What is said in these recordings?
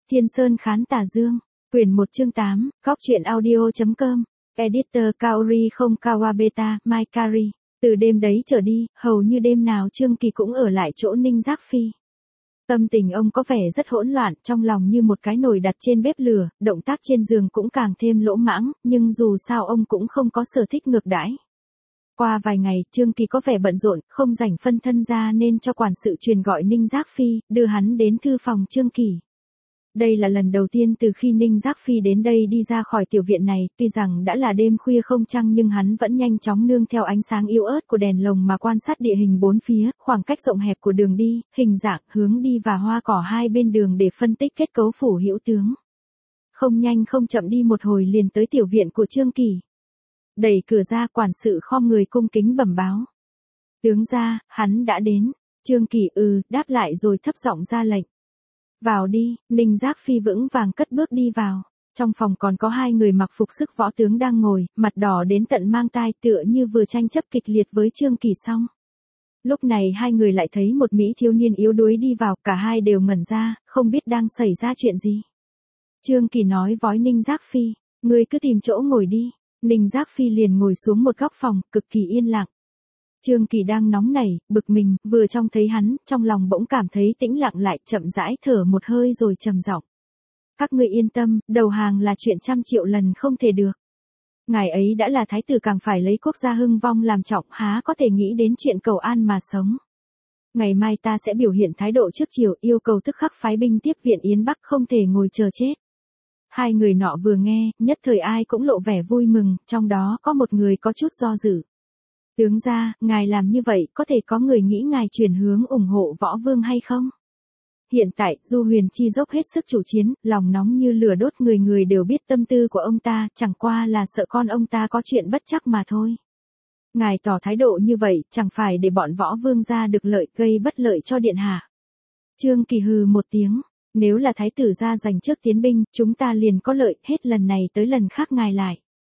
Thiên Sơn Khán Tà Dương, quyển 1 chương 8, góc truyện audio.com, editor Kaori không Kawabeta, Mai Kari. Từ đêm đấy trở đi, hầu như đêm nào Trương Kỳ cũng ở lại chỗ Ninh Giác Phi. Tâm tình ông có vẻ rất hỗn loạn, trong lòng như một cái nồi đặt trên bếp lửa, động tác trên giường cũng càng thêm lỗ mãng, nhưng dù sao ông cũng không có sở thích ngược đãi. Qua vài ngày, Trương Kỳ có vẻ bận rộn, không rảnh phân thân ra nên cho quản sự truyền gọi Ninh Giác Phi, đưa hắn đến thư phòng Trương Kỳ. Đây là lần đầu tiên từ khi Ninh Giác Phi đến đây đi ra khỏi tiểu viện này, tuy rằng đã là đêm khuya không trăng nhưng hắn vẫn nhanh chóng nương theo ánh sáng yếu ớt của đèn lồng mà quan sát địa hình bốn phía, khoảng cách rộng hẹp của đường đi, hình dạng, hướng đi và hoa cỏ hai bên đường để phân tích kết cấu phủ hữu tướng. Không nhanh không chậm đi một hồi liền tới tiểu viện của Trương Kỳ. Đẩy cửa ra, quản sự khom người cung kính bẩm báo. Tướng gia, hắn đã đến. Trương Kỳ đáp lại rồi thấp giọng ra lệnh. Vào đi, Ninh Giác Phi vững vàng cất bước đi vào. Trong phòng còn có hai người mặc phục sức võ tướng đang ngồi, mặt đỏ đến tận mang tai tựa như vừa tranh chấp kịch liệt với Trương Kỳ xong. Lúc này hai người lại thấy một mỹ thiếu niên yếu đuối đi vào, cả hai đều ngẩn ra, không biết đang xảy ra chuyện gì. Trương Kỳ nói với Ninh Giác Phi, ngươi cứ tìm chỗ ngồi đi. Ninh Giác Phi liền ngồi xuống một góc phòng, cực kỳ yên lặng. Trương Kỳ đang nóng nảy, bực mình, vừa trông thấy hắn, trong lòng bỗng cảm thấy tĩnh lặng lại, chậm rãi thở một hơi rồi trầm giọng. Các ngươi yên tâm, đầu hàng là chuyện 100 triệu lần không thể được. Ngài ấy đã là thái tử càng phải lấy quốc gia hưng vong làm trọng, há có thể nghĩ đến chuyện cầu an mà sống. Ngày mai ta sẽ biểu hiện thái độ trước chiều, yêu cầu tức khắc phái binh tiếp viện Yến Bắc, không thể ngồi chờ chết. Hai người nọ vừa nghe, nhất thời ai cũng lộ vẻ vui mừng, trong đó có một người có chút do dự. Tướng gia, ngài làm như vậy, có thể có người nghĩ ngài chuyển hướng ủng hộ Võ Vương hay không? Hiện tại, Du Huyền Chi dốc hết sức chủ chiến, lòng nóng như lửa đốt, người người đều biết tâm tư của ông ta, chẳng qua là sợ con ông ta có chuyện bất trắc mà thôi. Ngài tỏ thái độ như vậy, chẳng phải để bọn Võ Vương gia được lợi, gây bất lợi cho điện hạ. Trương Kỳ hừ một tiếng. Nếu là thái tử gia giành trước tiến binh, chúng ta liền có lợi, hết lần này tới lần khác ngài lại.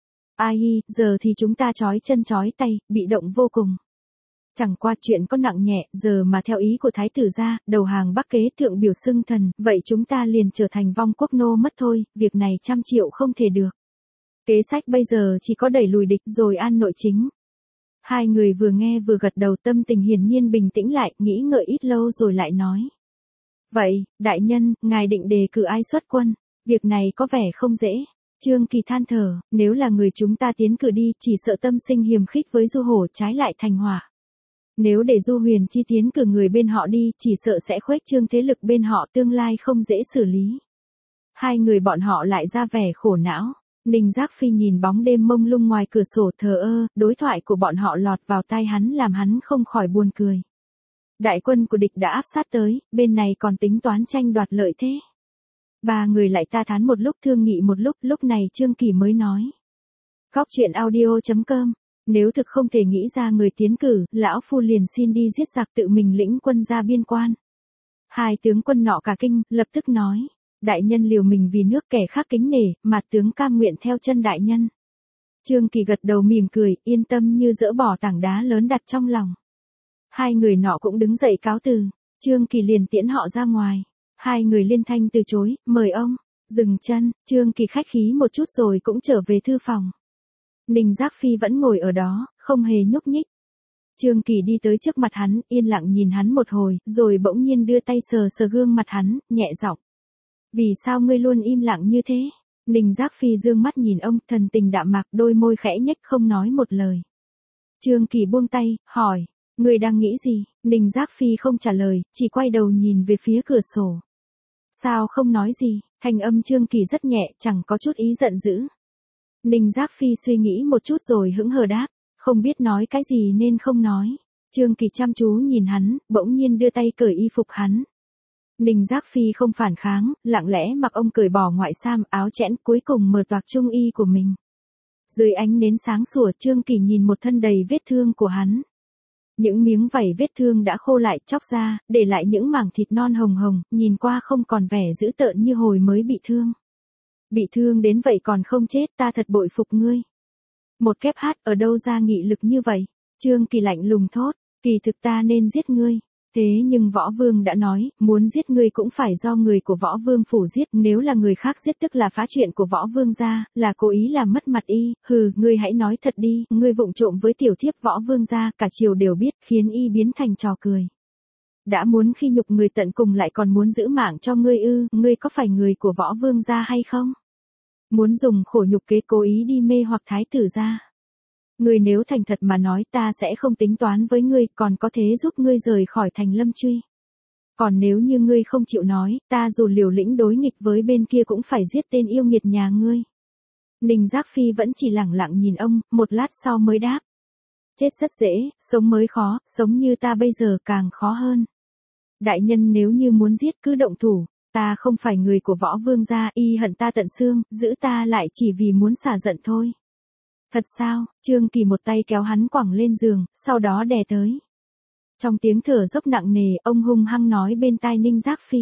Ai hi, giờ thì chúng ta trói chân trói tay, bị động vô cùng. Chẳng qua chuyện có nặng nhẹ, giờ mà theo ý của thái tử gia, đầu hàng Bắc kế thượng biểu xưng thần, vậy chúng ta liền trở thành vong quốc nô mất thôi, việc này 100 triệu không thể được. Kế sách bây giờ chỉ có đẩy lùi địch rồi an nội chính. Hai người vừa nghe vừa gật đầu, tâm tình hiển nhiên bình tĩnh lại, nghĩ ngợi ít lâu rồi lại nói. Vậy, đại nhân, ngài định đề cử ai xuất quân? Việc này có vẻ không dễ. Trương Kỳ than thở, nếu là người chúng ta tiến cử đi, chỉ sợ tâm sinh hiềm khích với Du Hổ, trái lại thành họa. Nếu để Du Huyền Chi tiến cử người bên họ đi, chỉ sợ sẽ khuếch trương thế lực bên họ, tương lai không dễ xử lý. Hai người bọn họ lại ra vẻ khổ não. Ninh Giác Phi nhìn bóng đêm mông lung ngoài cửa sổ thờ ơ, đối thoại của bọn họ lọt vào tai hắn làm hắn không khỏi buồn cười. Đại quân của địch đã áp sát tới, bên này còn tính toán tranh đoạt lợi thế. Ba người lại ta thán một lúc, thương nghị một lúc này Trương Kỳ mới nói. Góc truyện audio.com, nếu thực không thể nghĩ ra người tiến cử, lão phu liền xin đi giết giặc, tự mình lĩnh quân ra biên quan. Hai tướng quân nọ cả kinh, lập tức nói. Đại nhân liều mình vì nước, kẻ khác kính nể, mà tướng cam nguyện theo chân đại nhân. Trương Kỳ gật đầu mỉm cười, yên tâm như dỡ bỏ tảng đá lớn đặt trong lòng. Hai người nọ cũng đứng dậy cáo từ, Trương Kỳ liền tiễn họ ra ngoài. Hai người liên thanh từ chối, mời ông, dừng chân, Trương Kỳ khách khí một chút rồi cũng trở về thư phòng. Ninh Giác Phi vẫn ngồi ở đó, không hề nhúc nhích. Trương Kỳ đi tới trước mặt hắn, yên lặng nhìn hắn một hồi, rồi bỗng nhiên đưa tay sờ sờ gương mặt hắn, nhẹ giọng. Vì sao ngươi luôn im lặng như thế? Ninh Giác Phi dương mắt nhìn ông, thần tình đạm mạc, đôi môi khẽ nhếch không nói một lời. Trương Kỳ buông tay, hỏi. Người đang nghĩ gì? Ninh Giác Phi không trả lời, chỉ quay đầu nhìn về phía cửa sổ. Sao không nói gì? Thanh âm Trương Kỳ rất nhẹ, chẳng có chút ý giận dữ. Ninh Giác Phi suy nghĩ một chút rồi hững hờ đáp, không biết nói cái gì nên không nói. Trương Kỳ chăm chú nhìn hắn, bỗng nhiên đưa tay cởi y phục hắn. Ninh Giác Phi không phản kháng, lặng lẽ mặc ông cởi bỏ ngoại sam, áo chẽn, cuối cùng mở toạc trung y của mình. Dưới ánh nến sáng sủa, Trương Kỳ nhìn một thân đầy vết thương của hắn. Những miếng vảy vết thương đã khô lại, chóc ra, để lại những mảng thịt non hồng hồng, nhìn qua không còn vẻ dữ tợn như hồi mới bị thương. Bị thương đến vậy còn không chết, ta thật bội phục ngươi. Một kép hát, ở đâu ra nghị lực như vậy? Trương Kỳ lạnh lùng thốt, kỳ thực ta nên giết ngươi. Thế nhưng võ vương đã nói, muốn giết ngươi cũng phải do người của võ vương phủ giết, nếu là người khác giết tức là phá chuyện của võ vương gia, là cố ý làm mất mặt y, hừ, ngươi hãy nói thật đi, ngươi vụng trộm với tiểu thiếp võ vương gia, cả triều đều biết, khiến y biến thành trò cười. Đã muốn khi nhục người tận cùng lại còn muốn giữ mạng cho ngươi ư, ngươi có phải người của võ vương gia hay không? Muốn dùng khổ nhục kế cố ý đi mê hoặc thái tử gia. Ngươi nếu thành thật mà nói ta sẽ không tính toán với ngươi, còn có thể giúp ngươi rời khỏi thành Lâm Truy. Còn nếu như ngươi không chịu nói, ta dù liều lĩnh đối nghịch với bên kia cũng phải giết tên yêu nghiệt nhà ngươi. Ninh Giác Phi vẫn chỉ lẳng lặng nhìn ông, một lát sau mới đáp. Chết rất dễ, sống mới khó, sống như ta bây giờ càng khó hơn. Đại nhân nếu như muốn giết cứ động thủ, ta không phải người của võ vương gia, y hận ta tận xương, giữ ta lại chỉ vì muốn xả giận thôi. Thật sao? Trương Kỳ một tay kéo hắn quẳng lên giường, sau đó đè tới. Trong tiếng thở dốc nặng nề, ông hung hăng nói bên tai Ninh Giác Phi.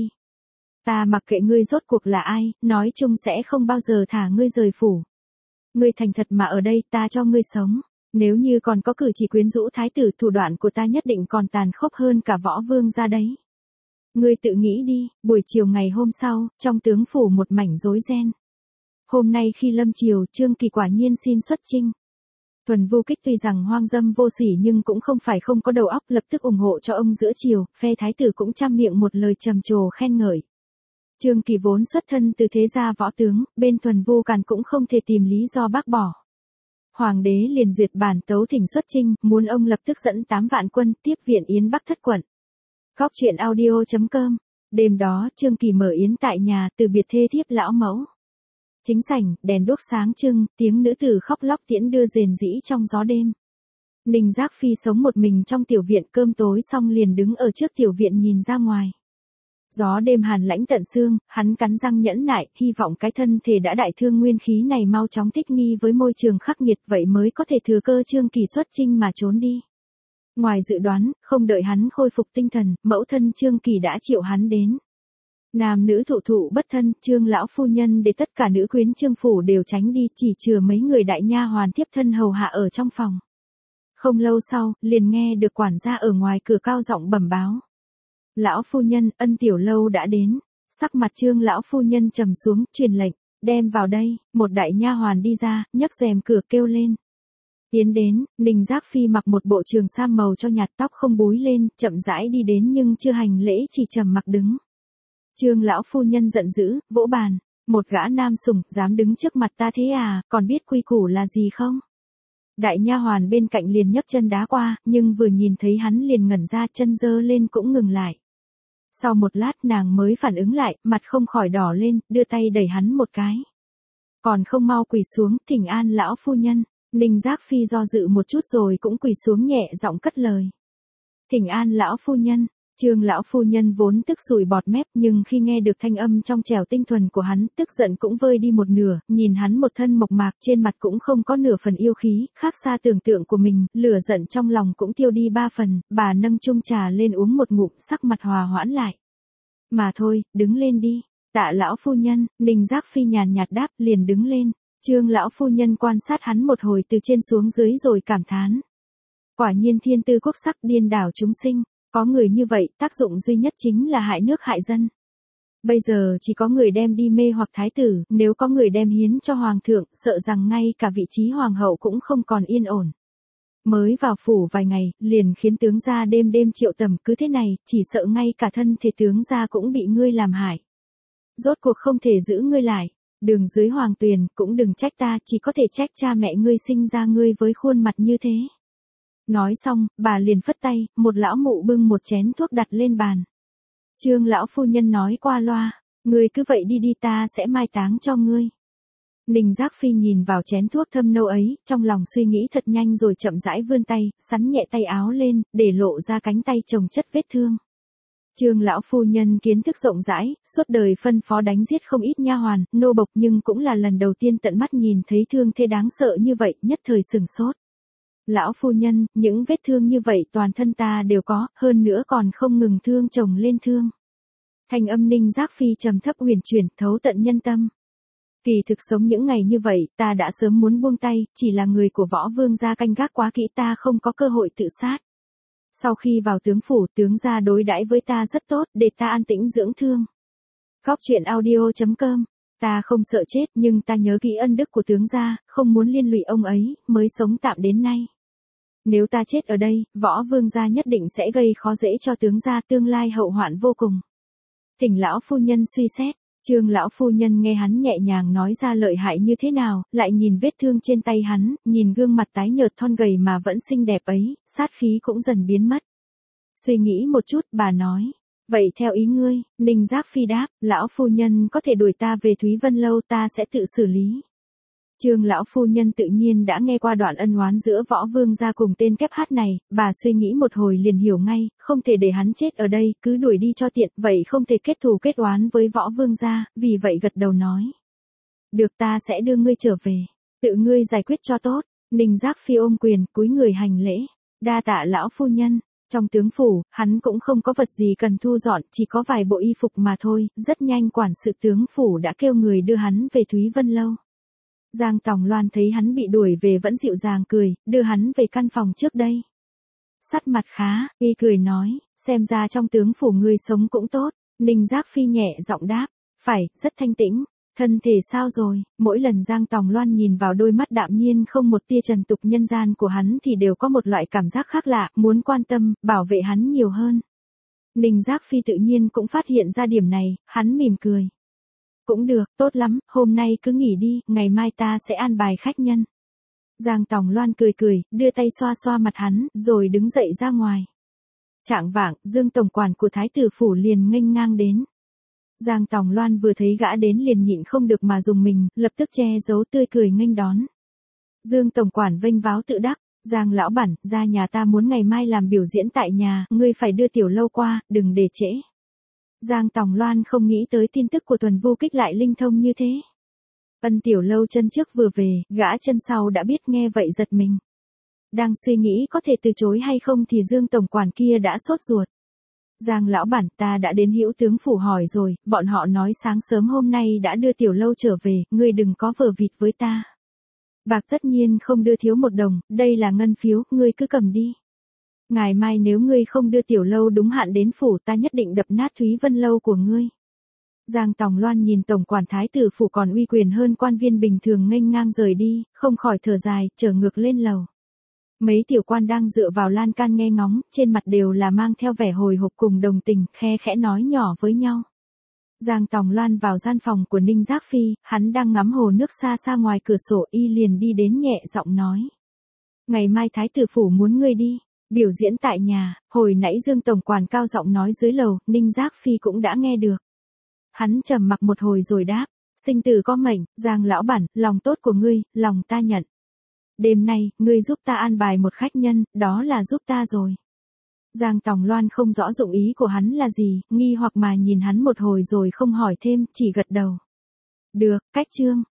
Ta mặc kệ ngươi rốt cuộc là ai, nói chung sẽ không bao giờ thả ngươi rời phủ. Ngươi thành thật mà ở đây ta cho ngươi sống. Nếu như còn có cử chỉ quyến rũ thái tử, thủ đoạn của ta nhất định còn tàn khốc hơn cả võ vương ra đấy. Ngươi tự nghĩ đi, buổi chiều ngày hôm sau, trong tướng phủ một mảnh rối ren. Hôm nay khi lâm chiều, Trương Kỳ quả nhiên xin xuất chinh. Thuần Vu Kích tuy rằng hoang dâm vô sỉ nhưng cũng không phải không có đầu óc, lập tức ủng hộ cho ông giữa chiều, phe thái tử cũng trăm miệng một lời trầm trồ khen ngợi. Trương Kỳ vốn xuất thân từ thế gia võ tướng, bên Thuần Vu Càn cũng không thể tìm lý do bác bỏ. Hoàng đế liền duyệt bản tấu thỉnh xuất chinh, muốn ông lập tức dẫn 8 vạn quân tiếp viện Yến Bắc thất quận. Góc truyện audio.com. Đêm đó, Trương Kỳ mở yến tại nhà, từ biệt thê thiếp lão mẫu. Chính sảnh, đèn đuốc sáng trưng, tiếng nữ tử khóc lóc tiễn đưa rền rĩ trong gió đêm. Ninh Giác Phi sống một mình trong tiểu viện, cơm tối xong liền đứng ở trước tiểu viện nhìn ra ngoài. Gió đêm hàn lãnh tận xương, hắn cắn răng nhẫn nại, hy vọng cái thân thể đã đại thương nguyên khí này mau chóng thích nghi với môi trường khắc nghiệt, vậy mới có thể thừa cơ Trương Kỳ xuất chinh mà trốn đi. Ngoài dự đoán, không đợi hắn khôi phục tinh thần, mẫu thân Trương Kỳ đã triệu hắn đến. Nam nữ thụ thụ bất thân, Trương lão phu nhân để tất cả nữ quyến Trương phủ đều tránh đi, chỉ chừa mấy người đại nha hoàn tiếp thân hầu hạ ở trong phòng. Không lâu sau, liền nghe được quản gia ở ngoài cửa cao giọng bẩm báo. Lão phu nhân, Ân tiểu lâu đã đến. Sắc mặt Trương lão phu nhân trầm xuống, truyền lệnh, đem vào đây. Một đại nha hoàn đi ra, nhấc rèm cửa kêu lên. Tiến đến, Ninh Giác Phi mặc một bộ trường sam màu cho nhạt, tóc không búi lên, chậm rãi đi đến nhưng chưa hành lễ, chỉ trầm mặc đứng. Trương lão phu nhân giận dữ, vỗ bàn, một gã nam sủng, dám đứng trước mặt ta thế à, còn biết quy củ là gì không? Đại nha hoàn bên cạnh liền nhấc chân đá qua, nhưng vừa nhìn thấy hắn liền ngẩn ra, chân giơ lên cũng ngừng lại. Sau một lát nàng mới phản ứng lại, mặt không khỏi đỏ lên, đưa tay đẩy hắn một cái. Còn không mau quỳ xuống, thỉnh an lão phu nhân. Ninh Giác Phi do dự một chút rồi cũng quỳ xuống nhẹ giọng cất lời. Thỉnh an lão phu nhân. Trương lão phu nhân vốn tức sùi bọt mép, nhưng khi nghe được thanh âm trong trẻo tinh thuần của hắn, tức giận cũng vơi đi một nửa, nhìn hắn một thân mộc mạc, trên mặt cũng không có nửa phần yêu khí, khác xa tưởng tượng của mình, lửa giận trong lòng cũng tiêu đi 3 phần, bà nâng chung trà lên uống một ngụm, sắc mặt hòa hoãn lại. Mà thôi, đứng lên đi. Tạ lão phu nhân. Ninh Giác Phi nhàn nhạt đáp, liền đứng lên. Trương lão phu nhân quan sát hắn một hồi từ trên xuống dưới rồi cảm thán. Quả nhiên thiên tư quốc sắc, điên đảo chúng sinh. Có người như vậy, tác dụng duy nhất chính là hại nước hại dân. Bây giờ chỉ có người đem đi mê hoặc thái tử, nếu có người đem hiến cho hoàng thượng, sợ rằng ngay cả vị trí hoàng hậu cũng không còn yên ổn. Mới vào phủ vài ngày, liền khiến tướng gia đêm đêm triệu tầm, cứ thế này, chỉ sợ ngay cả thân thể tướng gia cũng bị ngươi làm hại. Rốt cuộc không thể giữ ngươi lại. Đường dưới hoàng tuyền, cũng đừng trách ta, chỉ có thể trách cha mẹ ngươi sinh ra ngươi với khuôn mặt như thế. Nói xong, bà liền phất tay, một lão mụ bưng một chén thuốc đặt lên bàn. Trương lão phu nhân nói qua loa, ngươi cứ vậy đi đi, ta sẽ mai táng cho ngươi. Ninh Giác Phi nhìn vào chén thuốc thâm nâu ấy, trong lòng suy nghĩ thật nhanh rồi chậm rãi vươn tay, sắn nhẹ tay áo lên, để lộ ra cánh tay chồng chất vết thương. Trương lão phu nhân kiến thức rộng rãi, suốt đời phân phó đánh giết không ít nha hoàn, nô bộc, nhưng cũng là lần đầu tiên tận mắt nhìn thấy thương thế đáng sợ như vậy, nhất thời sửng sốt. Lão phu nhân, những vết thương như vậy toàn thân ta đều có, hơn nữa còn không ngừng thương chồng lên thương. Thanh âm Ninh Giác Phi trầm thấp huyền chuyển, thấu tận nhân tâm. Kỳ thực sống những ngày như vậy, ta đã sớm muốn buông tay, chỉ là người của võ vương gia canh gác quá kỹ, ta không có cơ hội tự sát. Sau khi vào tướng phủ, tướng gia đối đãi với ta rất tốt, để ta an tĩnh dưỡng thương. Góc truyện audio.com. Ta không sợ chết, nhưng ta nhớ kỹ ân đức của tướng gia, không muốn liên lụy ông ấy, mới sống tạm đến nay. Nếu ta chết ở đây, Võ Vương gia nhất định sẽ gây khó dễ cho tướng gia, tương lai hậu hoạn vô cùng. Thỉnh lão phu nhân suy xét. Trương lão phu nhân nghe hắn nhẹ nhàng nói ra lợi hại như thế nào, lại nhìn vết thương trên tay hắn, nhìn gương mặt tái nhợt thon gầy mà vẫn xinh đẹp ấy, sát khí cũng dần biến mất. Suy nghĩ một chút, bà nói, vậy theo ý ngươi. Ninh Giác Phi đáp, lão phu nhân có thể đuổi ta về Thúy Vân Lâu, ta sẽ tự xử lý. Trương lão phu nhân tự nhiên đã nghe qua đoạn ân oán giữa Võ Vương gia cùng tên kép hát này, bà suy nghĩ một hồi liền hiểu ngay, không thể để hắn chết ở đây, cứ đuổi đi cho tiện, vậy không thể kết thù kết oán với Võ Vương gia, vì vậy gật đầu nói. Được, ta sẽ đưa ngươi trở về, tự ngươi giải quyết cho tốt. Ninh Giác Phi ôm quyền, cúi người hành lễ, đa tạ lão phu nhân. Trong tướng phủ, hắn cũng không có vật gì cần thu dọn, chỉ có vài bộ y phục mà thôi, rất nhanh quản sự tướng phủ đã kêu người đưa hắn về Thúy Vân Lâu. Giang Tòng Loan thấy hắn bị đuổi về vẫn dịu dàng cười, đưa hắn về căn phòng trước đây. Sắc mặt khá, y cười nói, xem ra trong tướng phủ ngươi sống cũng tốt. Ninh Giác Phi nhẹ giọng đáp, phải, rất thanh tĩnh. Thân thể sao rồi? Mỗi lần Giang Tòng Loan nhìn vào đôi mắt đạm nhiên không một tia trần tục nhân gian của hắn thì đều có một loại cảm giác khác lạ, muốn quan tâm, bảo vệ hắn nhiều hơn. Ninh Giác Phi tự nhiên cũng phát hiện ra điểm này, hắn mỉm cười. Cũng được, tốt lắm, hôm nay cứ nghỉ đi, ngày mai ta sẽ an bài khách nhân. Giang Tòng Loan cười cười, đưa tay xoa xoa mặt hắn, rồi đứng dậy ra ngoài. Chạng vạng, Dương tổng quản của Thái tử phủ liền nghênh ngang đến. Giang Tòng Loan vừa thấy gã đến liền nhịn không được mà dùng mình, lập tức che giấu tươi cười nghênh đón. Dương tổng quản vênh váo tự đắc, Giang lão bản, ra nhà ta muốn ngày mai làm biểu diễn tại nhà, ngươi phải đưa Tiểu Lâu qua, đừng để trễ. Giang Tòng Loan không nghĩ tới tin tức của Tuần Vô Kích lại linh thông như thế. Ân Tiểu Lâu chân trước vừa về, gã chân sau đã biết, nghe vậy giật mình. Đang suy nghĩ có thể từ chối hay không thì Dương tổng quản kia đã sốt ruột. Giang lão bản, ta đã đến Hữu tướng phủ hỏi rồi, bọn họ nói sáng sớm hôm nay đã đưa Tiểu Lâu trở về, ngươi đừng có vờ vịt với ta. Bạc tất nhiên không đưa thiếu 1 đồng, đây là ngân phiếu, ngươi cứ cầm đi. Ngày mai nếu ngươi không đưa Tiểu Lâu đúng hạn đến phủ, ta nhất định đập nát Thúy Vân Lâu của ngươi. Giang Tòng Loan nhìn tổng quản thái tử phủ còn uy quyền hơn quan viên bình thường nghênh ngang rời đi, không khỏi thở dài, trở ngược lên lầu. Mấy tiểu quan đang dựa vào lan can nghe ngóng, trên mặt đều là mang theo vẻ hồi hộp cùng đồng tình, khe khẽ nói nhỏ với nhau. Giang Tòng Loan vào gian phòng của Ninh Giác Phi, hắn đang ngắm hồ nước xa xa ngoài cửa sổ, y liền đi đến nhẹ giọng nói. Ngày mai thái tử phủ muốn ngươi đi, biểu diễn tại nhà. Hồi nãy Dương tổng quản cao giọng nói dưới lầu, Ninh Giác Phi cũng đã nghe được. Hắn trầm mặc một hồi rồi đáp, sinh tử có mệnh, Giang lão bản, lòng tốt của ngươi, lòng ta nhận. Đêm nay, ngươi giúp ta an bài một khách nhân, đó là giúp ta rồi. Giang Tòng Loan không rõ dụng ý của hắn là gì, nghi hoặc mà nhìn hắn một hồi rồi không hỏi thêm, chỉ gật đầu. Được, cách chương.